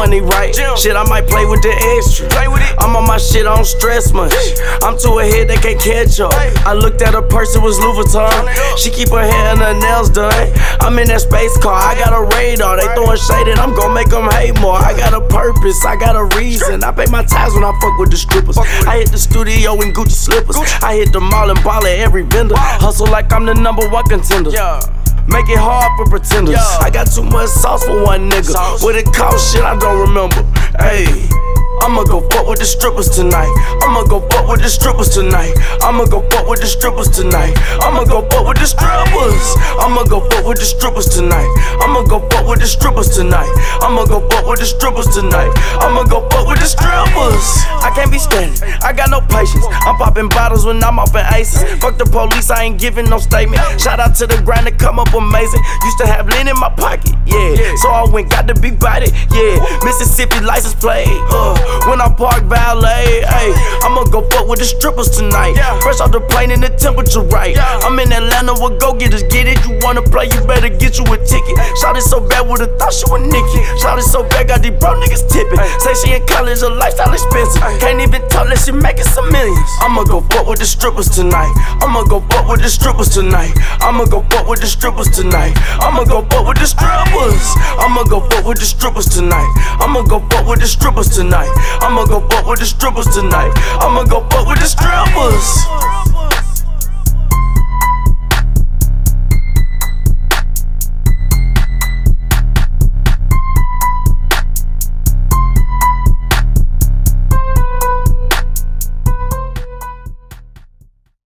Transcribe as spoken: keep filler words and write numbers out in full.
money right. Shit, I might play with the extra. I'm on my shit, I don't stress much. I'm too ahead, they can't catch up. I looked at her purse, it was Louis Vuitton. She keep her hair and her nails done. I'm in that space car, I got a radar. They throwing shade and I'm gon' make them hate more. I got a purpose, I got a reason. I pay my ties when I fuck with the strippers. I hit the studio in Gucci slippers. I hit the mall and ball at every vendor. Hustle like I'm the number one contender. Make it hard for pretenders. I got too much sauce for one nigga. What it cost, shit, I don't remember. Ayy, I'ma go fuck with the strippers tonight. I'ma go fuck with the strippers tonight. I'ma go fuck with the strippers tonight. I'ma go fuck with the strippers. I'ma go fuck with the strippers tonight. I'ma go fuck with the strippers tonight. I'ma go fuck with the strippers tonight. I'ma go fuck with the strippers. I can't be standing, I got no patience. I'm popping bottles when I'm off in aces. Fuck the police, I ain't giving no statement. Shout out to the grind that come up amazing. Used to have lean in my pocket, yeah. So I went got to be body, yeah. Mississippi license plate, uh. When I park valet, ayy, I'ma go fuck with the strippers tonight. Fresh off the plane and the temperature right. I'm in Atlanta with go-getters, get it. You wanna play, you better get you a ticket. Shot it so bad, would've thought she was Nicki. Shot it so bad, got these bro niggas tipping. Say she in college, her lifestyle expensive. Can't even talk that she making some millions. I'ma go fuck with the strippers tonight. I'ma go fuck with the strippers tonight. I'ma go fuck with the strippers tonight. I'ma go fuck with the strippers. I'ma go fuck with the strippers tonight. I'ma go fuck with the strippers tonight. I'ma go fuck with the strippers tonight. I'ma go fuck with the strippers.